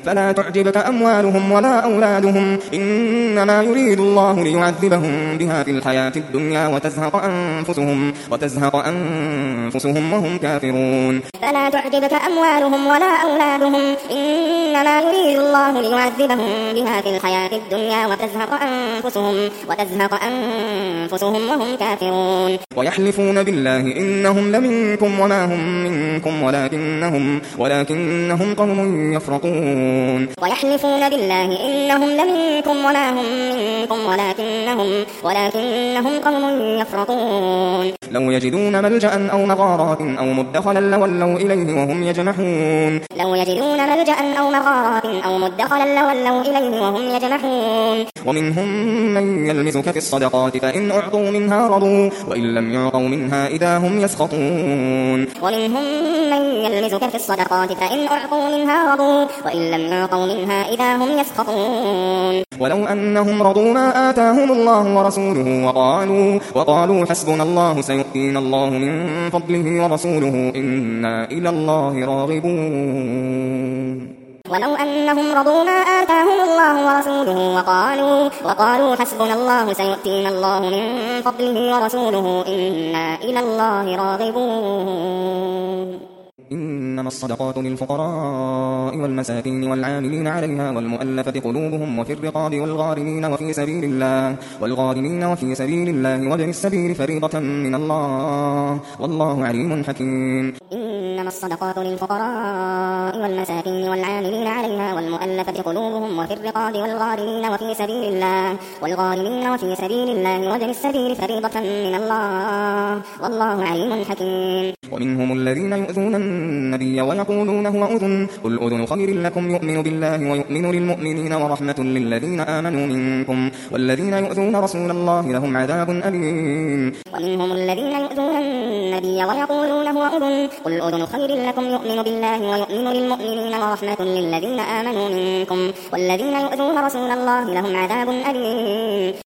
فلا تعجبك أموالهم ولا أولادهم إنما يريد الله ليعذبهم بها في الحياة الدنيا وتزهق أنفسهم وهم كافرون. فلا تعجبك أموالهم ولا أولادهم إنما يريد الله ليعذبهم بها في الحياة الدنيا وتزهق أنفسهم وهم كافرون. ويحلفون بالله إنهم لمنكم وما هم منكم ولكنهم قوم يفرقون. ويحلفون بالله إنهم لمنكم وما هم منكم ولكنهم قوم يفرقون. لو يجدون ملجأ أو مغارات أو مدخلا لولوا إليه وهم يجمحون. ومنهم من يلمزك في الصدقات فإن أعطوا منها رضوا وإن لم يعطوا منها إذا هم يسخطون. ولو أنهم رضوا ما آتاهم الله ورسوله وقالوا حسبنا الله سيؤتينا الله من فضله ورسوله إنا إلى الله راغبون. ولو أنهم رضوا ما آتاهم الله ورسوله وقالوا حسبنا الله سيؤتينا الله من فضله ورسوله إنا إلى الله راغبون. إنما الصدقات للفقراء والمساكين والعاملين عليها والمؤلفة قلوبهم وفي الرقاب والغارمين وفي سبيل الله وابن السبيل فريضة من الله والله عليم حكيم. إنما الصدقات للفقراء والمساكين والعاملين عليها والمؤلفة قلوبهم وفي الرقاب والغارمين وفي سبيل الله وابن السبيل فريضة من الله والله عليم حكيم. ومنهم الذين يؤذون النبي ويقولون هو أذن قل أذن خير لكم يؤمن بالله ويؤمن للمؤمنين ورحمة للذين آمنوا منكم والذين يؤذون رسول الله لهم عذاب أليم. ومنهم الذين يؤذون النبي ويقولون هو أذن قل أذن خير لكم يؤمن بالله ويؤمن للمؤمنين ورحمة للذين آمنوا منكم والذين يؤذون رسول الله لهم عذاب أليم.